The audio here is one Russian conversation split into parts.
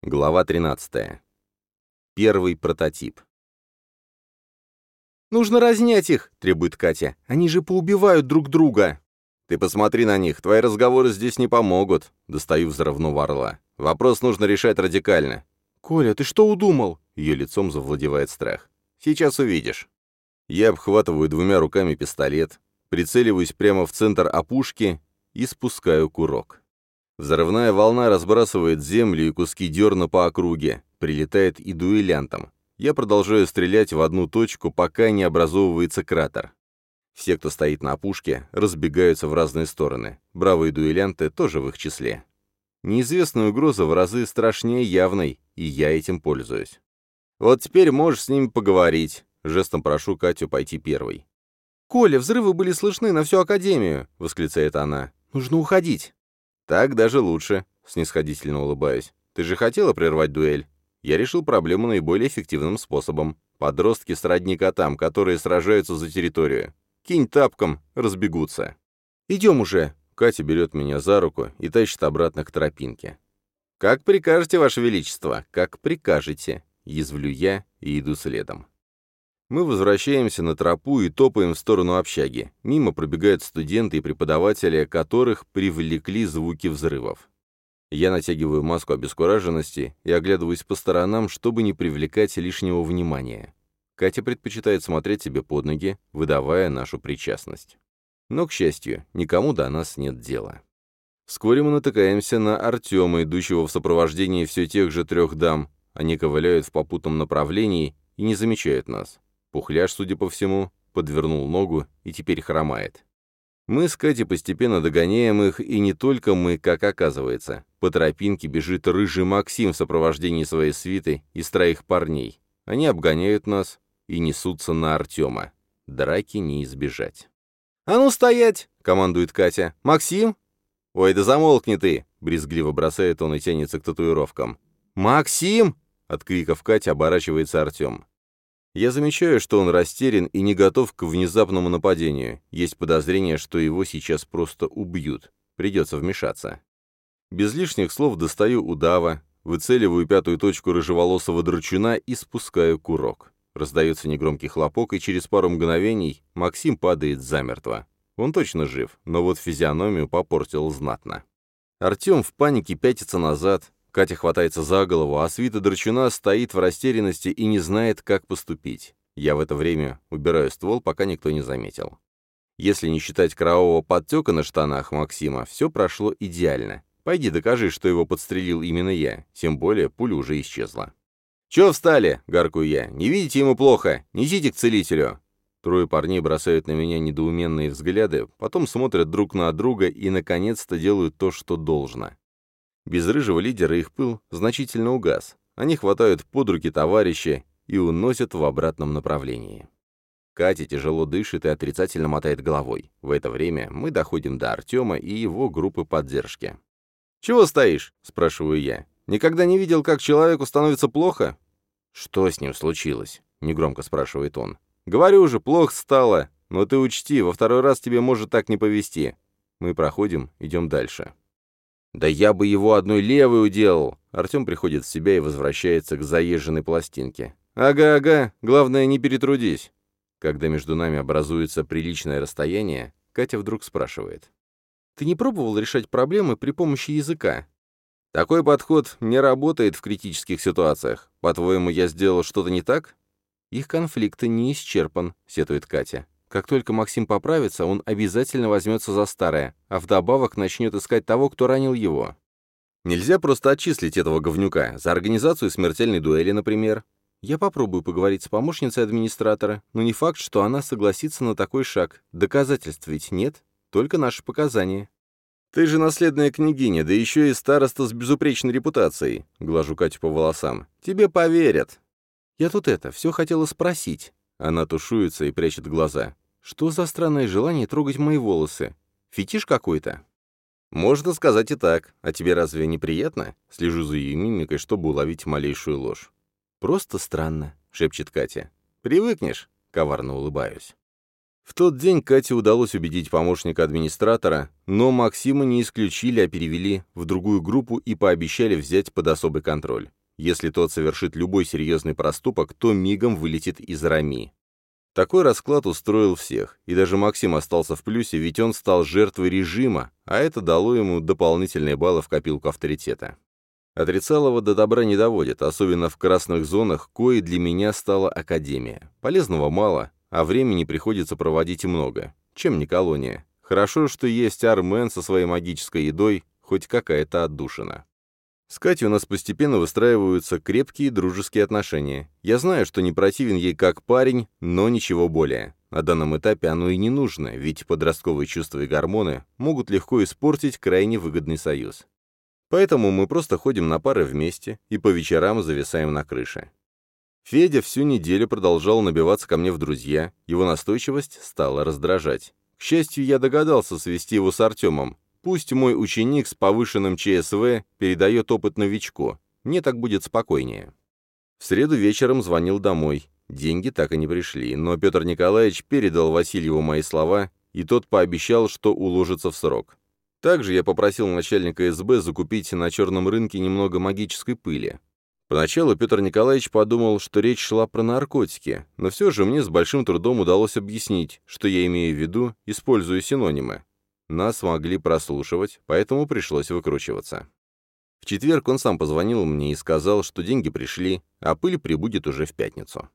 Глава 13. Первый прототип. «Нужно разнять их!» — требует Катя. «Они же поубивают друг друга!» «Ты посмотри на них, твои разговоры здесь не помогут», — достаю взрывного орла. «Вопрос нужно решать радикально». «Коля, ты что удумал?» Ее лицом завладевает страх. «Сейчас увидишь». Я обхватываю двумя руками пистолет, прицеливаюсь прямо в центр опушки и спускаю курок. Взрывная волна разбрасывает землю и куски дерна по округе, прилетает и дуэлянтам. Я продолжаю стрелять в одну точку, пока не образовывается кратер. Все, кто стоит на опушке, разбегаются в разные стороны. Бравые дуэлянты тоже в их числе. Неизвестная угроза в разы страшнее явной, и я этим пользуюсь. «Вот теперь можешь с ними поговорить», — жестом прошу Катю пойти первой. «Коля, взрывы были слышны на всю Академию!» — восклицает она. «Нужно уходить!» «Так даже лучше», — снисходительно улыбаюсь. «Ты же хотела прервать дуэль?» Я решил проблему наиболее эффективным способом. Подростки сродни котам, которые сражаются за территорию. Кинь тапком, разбегутся. «Идем уже!» Катя берет меня за руку и тащит обратно к тропинке. «Как прикажете, Ваше Величество, как прикажете», — язвлю я и иду следом. Мы возвращаемся на тропу и топаем в сторону общаги. Мимо пробегают студенты и преподаватели, которых привлекли звуки взрывов. Я натягиваю маску обескураженности и оглядываюсь по сторонам, чтобы не привлекать лишнего внимания. Катя предпочитает смотреть себе под ноги, выдавая нашу причастность. Но, к счастью, никому до нас нет дела. Вскоре мы натыкаемся на Артема, идущего в сопровождении все тех же 3 дам. Они ковыляют в попутном направлении и не замечают нас. Пухляш, судя по всему, подвернул ногу и теперь хромает. Мы с Катей постепенно догоняем их, и не только мы, как оказывается. По тропинке бежит рыжий Максим в сопровождении своей свиты из 3 парней. Они обгоняют нас и несутся на Артема. Драки не избежать. «А ну стоять!» — командует Катя. «Максим?» «Ой, да замолкни ты!» — брезгливо бросает он и тянется к татуировкам. «Максим!» — от криков Кати оборачивается Артем. Я замечаю, что он растерян и не готов к внезапному нападению. Есть подозрение, что его сейчас просто убьют. Придется вмешаться. Без лишних слов достаю удава, выцеливаю 5-ю точку рыжеволосого драчуна и спускаю курок. Раздается негромкий хлопок, и через пару мгновений Максим падает замертво. Он точно жив, но вот физиономию попортил знатно. Артем в панике пятится назад. Катя хватается за голову, а свита драчуна стоит в растерянности и не знает, как поступить. Я в это время убираю ствол, пока никто не заметил. Если не считать кровавого подтека на штанах Максима, все прошло идеально. Пойди докажи, что его подстрелил именно я, тем более пуля уже исчезла. «Чё встали?» — гаркую я. «Не видите ему плохо? Несите к целителю!» 3 парней бросают на меня недоуменные взгляды, потом смотрят друг на друга и, наконец-то, делают то, что должно. Без рыжего лидера их пыл значительно угас. Они хватают под руки товарища и уносят в обратном направлении. Катя тяжело дышит и отрицательно мотает головой. В это время мы доходим до Артема и его группы поддержки. «Чего стоишь?» — спрашиваю я. «Никогда не видел, как человеку становится плохо?» «Что с ним случилось?» — негромко спрашивает он. «Говорю же, плохо стало. Но ты учти, во 2-й раз тебе может так не повезти». Мы проходим, идем дальше. «Да я бы его одной левой уделал!» Артем приходит в себя и возвращается к заезженной пластинке. «Ага, главное, не перетрудись». Когда между нами образуется приличное расстояние, Катя вдруг спрашивает. «Ты не пробовал решать проблемы при помощи языка?» «Такой подход не работает в критических ситуациях. По-твоему, я сделал что-то не так?» «Их конфликт не исчерпан», — сетует Катя. «Как только Максим поправится, он обязательно возьмется за старое, а вдобавок начнет искать того, кто ранил его». «Нельзя просто отчислить этого говнюка. За организацию смертельной дуэли, например». «Я попробую поговорить с помощницей администратора, но не факт, что она согласится на такой шаг. Доказательств ведь нет, только наши показания». «Ты же наследная княгиня, да еще и староста с безупречной репутацией», — глажу Катю по волосам. «Тебе поверят». «Я тут все хотела спросить». Она тушуется и прячет глаза. «Что за странное желание трогать мои волосы? Фетиш какой-то?» «Можно сказать и так. А тебе разве неприятно?» Слежу за ее мимикой, чтобы уловить малейшую ложь. «Просто странно», — шепчет Катя. «Привыкнешь», — коварно улыбаюсь. В тот день Кате удалось убедить помощника администратора, но Максима не исключили, а перевели в другую группу и пообещали взять под особый контроль. Если тот совершит любой серьезный проступок, то мигом вылетит из РАМИ. Такой расклад устроил всех, и даже Максим остался в плюсе, ведь он стал жертвой режима, а это дало ему дополнительные баллы в копилку авторитета. Отрицалово до добра не доводит, особенно в красных зонах, коей для меня стала Академия. Полезного мало, а времени приходится проводить много. Чем не колония? Хорошо, что есть Армен со своей магической едой, хоть какая-то отдушина. С Катей у нас постепенно выстраиваются крепкие дружеские отношения. Я знаю, что не противен ей как парень, но ничего более. На данном этапе оно и не нужно, ведь подростковые чувства и гормоны могут легко испортить крайне выгодный союз. Поэтому мы просто ходим на пары вместе и по вечерам зависаем на крыше. Федя всю неделю продолжал набиваться ко мне в друзья, его настойчивость стала раздражать. К счастью, я догадался свести его с Артемом. Пусть мой ученик с повышенным ЧСВ передает опыт новичку, мне так будет спокойнее. В среду вечером звонил домой. Деньги так и не пришли, но Петр Николаевич передал Васильеву мои слова, и тот пообещал, что уложится в срок. Также я попросил начальника СБ закупить на черном рынке немного магической пыли. Поначалу Петр Николаевич подумал, что речь шла про наркотики, но все же мне с большим трудом удалось объяснить, что я имею в виду, используя синонимы. Нас могли прослушивать, поэтому пришлось выкручиваться. В четверг он сам позвонил мне и сказал, что деньги пришли, а пыль прибудет уже в пятницу.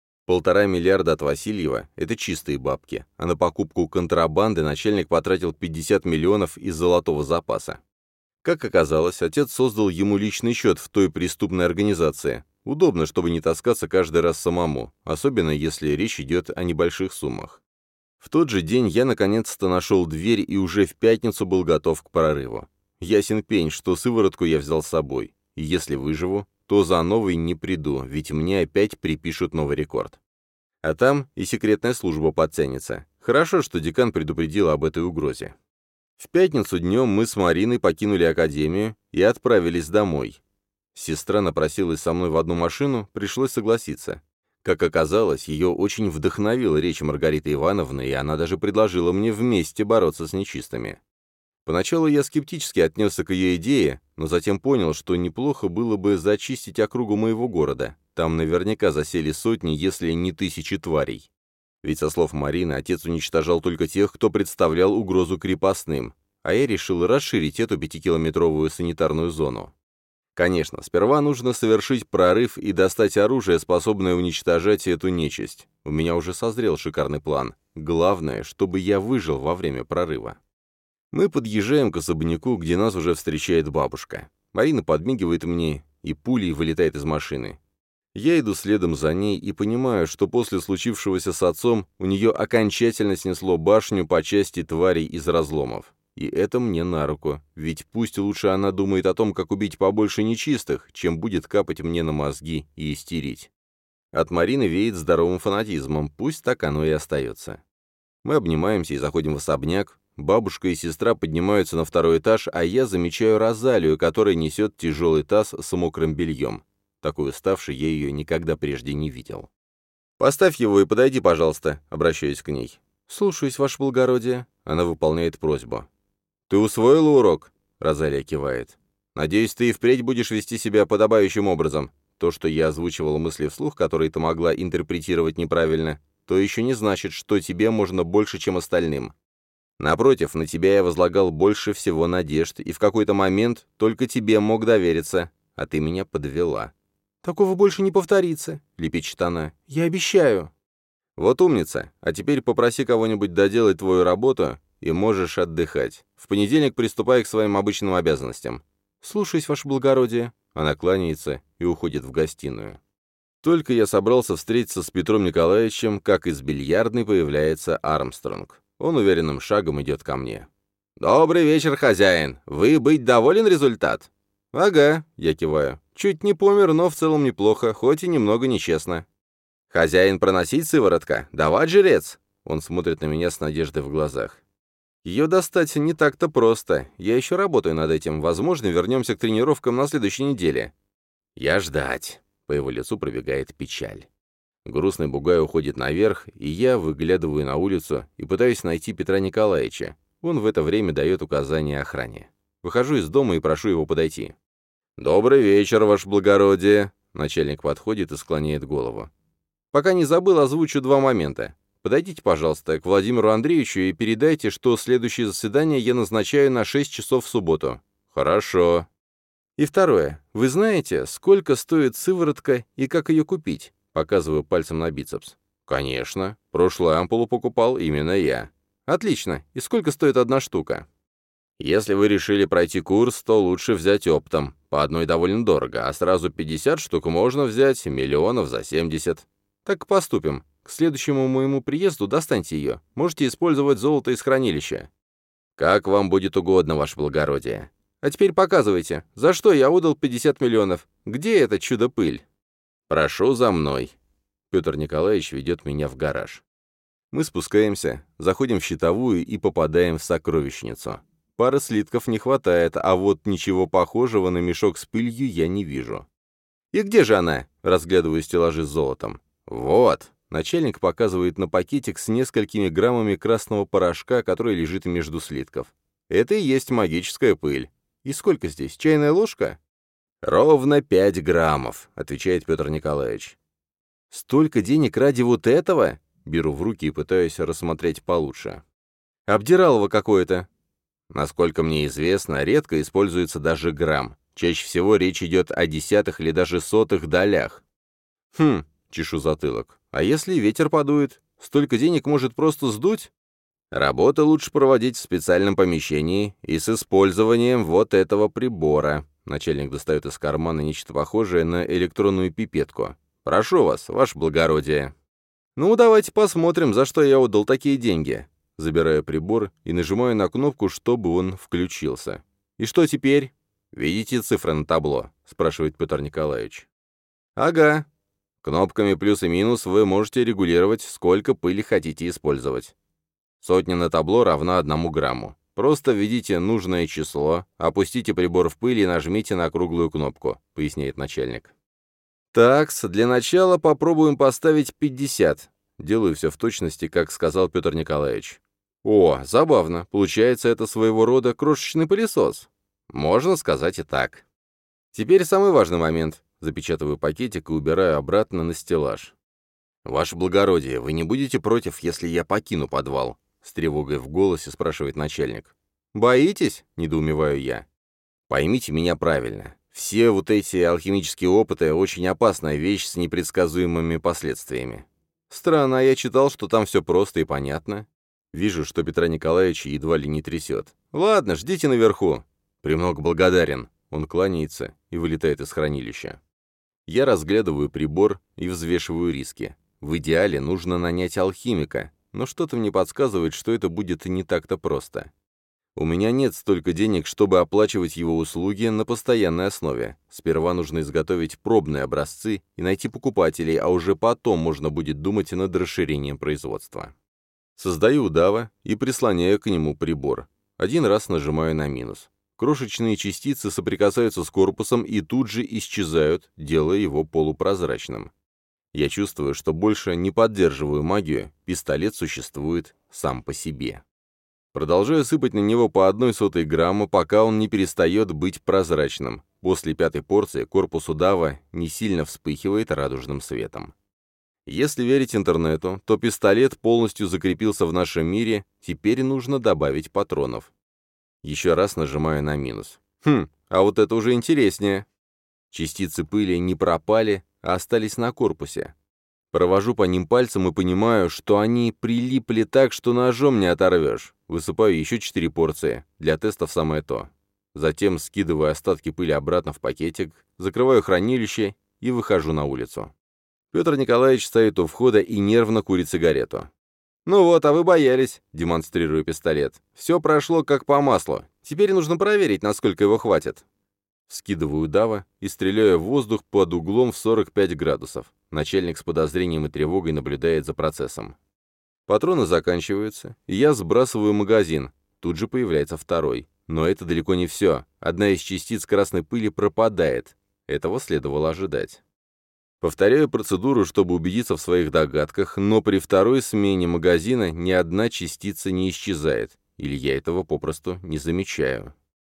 1,5 миллиарда от Васильева – это чистые бабки, а на покупку контрабанды начальник потратил 50 миллионов из золотого запаса. Как оказалось, отец создал ему личный счет в той преступной организации. Удобно, чтобы не таскаться каждый раз самому, особенно если речь идет о небольших суммах. В тот же день я наконец-то нашел дверь и уже в пятницу был готов к прорыву. Ясен пень, что сыворотку я взял с собой, и если выживу, то за новой не приду, ведь мне опять припишут новый рекорд. А там и секретная служба подтянется. Хорошо, что декан предупредил об этой угрозе. В пятницу днем мы с Мариной покинули академию и отправились домой. Сестра напросилась со мной в одну машину, пришлось согласиться. Как оказалось, ее очень вдохновила речь Маргариты Ивановны, и она даже предложила мне вместе бороться с нечистыми. Поначалу я скептически отнесся к ее идее, но затем понял, что неплохо было бы зачистить округу моего города. Там наверняка засели сотни, если не тысячи тварей. Ведь, со слов Марины, отец уничтожал только тех, кто представлял угрозу крепостным, а я решил расширить эту 5-километровую санитарную зону. Конечно, сперва нужно совершить прорыв и достать оружие, способное уничтожать эту нечисть. У меня уже созрел шикарный план. Главное, чтобы я выжил во время прорыва. Мы подъезжаем к особняку, где нас уже встречает бабушка. Марина подмигивает мне и пулей вылетает из машины. Я иду следом за ней и понимаю, что после случившегося с отцом у нее окончательно снесло башню по части тварей из разломов. И это мне на руку, ведь пусть лучше она думает о том, как убить побольше нечистых, чем будет капать мне на мозги и истерить. От Марины веет здоровым фанатизмом, пусть так оно и остается. Мы обнимаемся и заходим в особняк. Бабушка и сестра поднимаются на 2-й этаж, а я замечаю Розалию, которая несет тяжелый таз с мокрым бельем. Такой уставшей я ее никогда прежде не видел. «Поставь его и подойди, пожалуйста», — обращаюсь к ней. «Слушаюсь, ваше благородие». Она выполняет просьбу. «Ты усвоила урок?» — Розалия кивает. «Надеюсь, ты и впредь будешь вести себя подобающим образом. То, что я озвучивала мысли вслух, которые ты могла интерпретировать неправильно, то еще не значит, что тебе можно больше, чем остальным. Напротив, на тебя я возлагал больше всего надежд, и в какой-то момент только тебе мог довериться, а ты меня подвела». «Такого больше не повторится», — лепечет она. «Я обещаю». «Вот умница. А теперь попроси кого-нибудь доделать твою работу, и можешь отдыхать. В понедельник приступай к своим обычным обязанностям». «Слушаюсь, ваше благородие». Она кланяется и уходит в гостиную. Только я собрался встретиться с Петром Николаевичем, как из бильярдной появляется Армстронг. Он уверенным шагом идет ко мне. «Добрый вечер, хозяин. Вы быть доволен результат?» «Ага», — я киваю. «Чуть не помер, но в целом неплохо, хоть и немного нечестно». «Хозяин, проносить сыворотка? Давать жрец?» Он смотрит на меня с надеждой в глазах. «Ее достать не так-то просто. Я еще работаю над этим. Возможно, вернемся к тренировкам на следующей неделе». «Я ждать». По его лицу пробегает печаль. Грустный бугай уходит наверх, и я выглядываю на улицу и пытаюсь найти Петра Николаевича. Он в это время дает указания охране. Выхожу из дома и прошу его подойти. «Добрый вечер, ваше благородие!» Начальник подходит и склоняет голову. «Пока не забыл, озвучу 2 момента. Подойдите, пожалуйста, к Владимиру Андреевичу и передайте, что следующее заседание я назначаю на 6 часов в субботу». «Хорошо». «И второе. Вы знаете, сколько стоит сыворотка и как ее купить?» Показываю пальцем на бицепс. «Конечно. Прошлую ампулу покупал именно я». «Отлично. И сколько стоит 1 штука?» «Если вы решили пройти курс, то лучше взять оптом. По одной довольно дорого, а сразу 50 штук можно взять миллионов за 70. Так поступим. К следующему моему приезду достаньте ее. Можете использовать золото из хранилища». «Как вам будет угодно, ваше благородие». «А теперь показывайте, за что я отдал 50 миллионов? Где это чудо-пыль?» «Прошу за мной». Петр Николаевич ведет меня в гараж. Мы спускаемся, заходим в щитовую и попадаем в сокровищницу. Пары слитков не хватает, а вот ничего похожего на мешок с пылью я не вижу. «И где же она?» — разглядываю стеллажи с золотом. «Вот». Начальник показывает на пакетик с несколькими граммами красного порошка, который лежит между слитков. «Это и есть магическая пыль. И сколько здесь? Чайная ложка?» «Ровно 5 граммов», — отвечает Петр Николаевич. «Столько денег ради вот этого?» Беру в руки и пытаюсь рассмотреть получше. «Обдиралово какое-то». Насколько мне известно, редко используется даже грамм. Чаще всего речь идет о десятых или даже сотых долях. «Хм», — чешу затылок, — «а если ветер подует? Столько денег может просто сдуть?» «Работу лучше проводить в специальном помещении и с использованием вот этого прибора». Начальник достает из кармана нечто похожее на электронную пипетку. «Прошу вас, ваше благородие». «Ну, давайте посмотрим, за что я отдал такие деньги». Забираю прибор и нажимаю на кнопку, чтобы он включился. «И что теперь?» «Видите цифры на табло?» — спрашивает Петр Николаевич. «Ага. Кнопками плюс и минус вы можете регулировать, сколько пыли хотите использовать. 100 на табло равна 1 грамму. Просто введите нужное число, опустите прибор в пыль и нажмите на круглую кнопку», — поясняет начальник. «Такс, для начала попробуем поставить 50. Делаю все в точности, как сказал Петр Николаевич. «О, забавно. Получается, это своего рода крошечный пылесос». «Можно сказать и так». «Теперь самый важный момент». Запечатываю пакетик и убираю обратно на стеллаж. «Ваше благородие, вы не будете против, если я покину подвал?» С тревогой в голосе спрашивает начальник. «Боитесь?» — недоумеваю я. «Поймите меня правильно. Все вот эти алхимические опыты — очень опасная вещь с непредсказуемыми последствиями. Странно, я читал, что там все просто и понятно. Вижу, что Петра Николаевича едва ли не трясет. Ладно, ждите наверху. Премного благодарен». Он кланяется и вылетает из хранилища. Я разглядываю прибор и взвешиваю риски. В идеале нужно нанять алхимика, но что-то мне подсказывает, что это будет не так-то просто. У меня нет столько денег, чтобы оплачивать его услуги на постоянной основе. Сперва нужно изготовить пробные образцы и найти покупателей, а уже потом можно будет думать над расширением производства. Создаю удава и прислоняю к нему прибор. 1 раз нажимаю на минус. Крошечные частицы соприкасаются с корпусом и тут же исчезают, делая его полупрозрачным. Я чувствую, что больше не поддерживаю магию, пистолет существует сам по себе. Продолжаю сыпать на него по 0,01 грамма, пока он не перестает быть прозрачным. После 5-й порции корпус удава не сильно вспыхивает радужным светом. Если верить интернету, то пистолет полностью закрепился в нашем мире, теперь нужно добавить патронов. Еще раз нажимаю на минус. А вот это уже интереснее. Частицы пыли не пропали, а остались на корпусе. Провожу по ним пальцем и понимаю, что они прилипли так, что ножом не оторвешь. Высыпаю еще 4 порции. Для тестов самое то. Затем скидываю остатки пыли обратно в пакетик, закрываю хранилище и выхожу на улицу. Петр Николаевич стоит у входа и нервно курит сигарету. «Ну вот, а вы боялись», — демонстрирую пистолет. «Все прошло как по маслу. Теперь нужно проверить, насколько его хватит». Скидываю удава и стреляю в воздух под углом в 45 градусов. Начальник с подозрением и тревогой наблюдает за процессом. Патроны заканчиваются, и я сбрасываю магазин. Тут же появляется второй. Но это далеко не все. Одна из частиц красной пыли пропадает. Этого следовало ожидать. Повторяю процедуру, чтобы убедиться в своих догадках, но при второй смене магазина ни одна частица не исчезает, или я этого попросту не замечаю.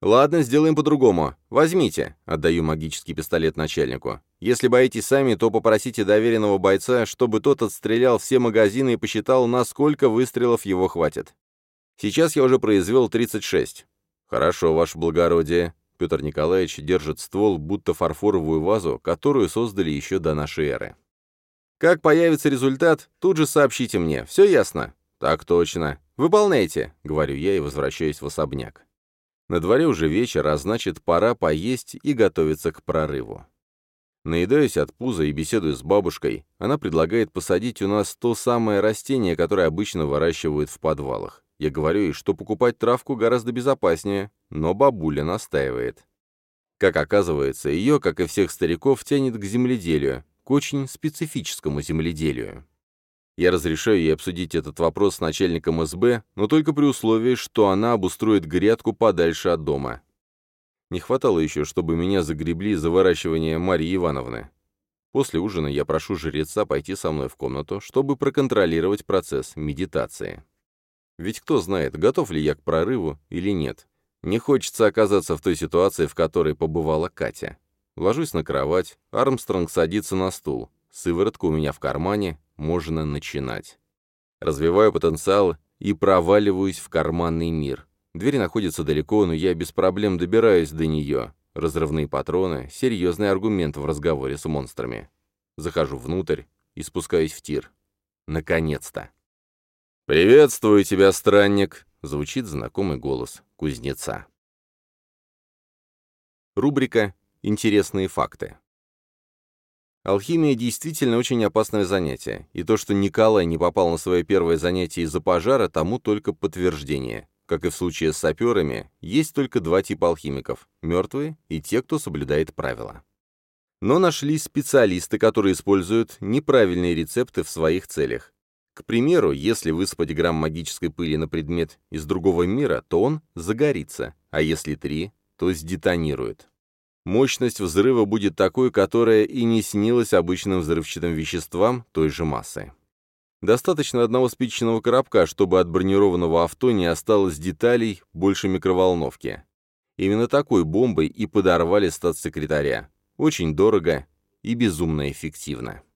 «Ладно, сделаем по-другому. Возьмите», — отдаю магический пистолет начальнику. «Если боитесь сами, то попросите доверенного бойца, чтобы тот отстрелял все магазины и посчитал, насколько выстрелов его хватит. Сейчас я уже произвел 36». «Хорошо, ваше благородие». Петр Николаевич держит ствол, будто фарфоровую вазу, которую создали еще до нашей эры. «Как появится результат, тут же сообщите мне. Все ясно?» «Так точно. Выполняйте», — говорю я и возвращаюсь в особняк. На дворе уже вечер, а значит, пора поесть и готовиться к прорыву. Наедаюсь от пуза и беседую с бабушкой. Она предлагает посадить у нас то самое растение, которое обычно выращивают в подвалах. Я говорю ей, что покупать травку гораздо безопаснее, но бабуля настаивает. Как оказывается, ее, как и всех стариков, тянет к земледелию, к очень специфическому земледелию. Я разрешаю ей обсудить этот вопрос с начальником СБ, но только при условии, что она обустроит грядку подальше от дома. Не хватало еще, чтобы меня загребли за выращивание Марьи Ивановны. После ужина я прошу жреца пойти со мной в комнату, чтобы проконтролировать процесс медитации. Ведь кто знает, готов ли я к прорыву или нет. Не хочется оказаться в той ситуации, в которой побывала Катя. Ложусь на кровать, Армстронг садится на стул. Сыворотка у меня в кармане, можно начинать. Развиваю потенциал и проваливаюсь в карманный мир. Дверь находится далеко, но я без проблем добираюсь до нее. Разрывные патроны — серьезный аргумент в разговоре с монстрами. Захожу внутрь и спускаюсь в тир. Наконец-то. «Приветствую тебя, странник!» — звучит знакомый голос кузнеца. Рубрика «Интересные факты». Алхимия действительно очень опасное занятие, и то, что Николай не попал на свое первое занятие из-за пожара, тому только подтверждение. Как и в случае с саперами, есть только два типа алхимиков – мертвые и те, кто соблюдает правила. Но нашлись специалисты, которые используют неправильные рецепты в своих целях. К примеру, если высыпать грамм магической пыли на предмет из другого мира, то он загорится, а если 3, то сдетонирует. Мощность взрыва будет такой, которая и не снилась обычным взрывчатым веществам той же массы. Достаточно одного спичечного коробка, чтобы от бронированного авто не осталось деталей больше микроволновки. Именно такой бомбой и подорвали статс-секретаря. Очень дорого и безумно эффективно.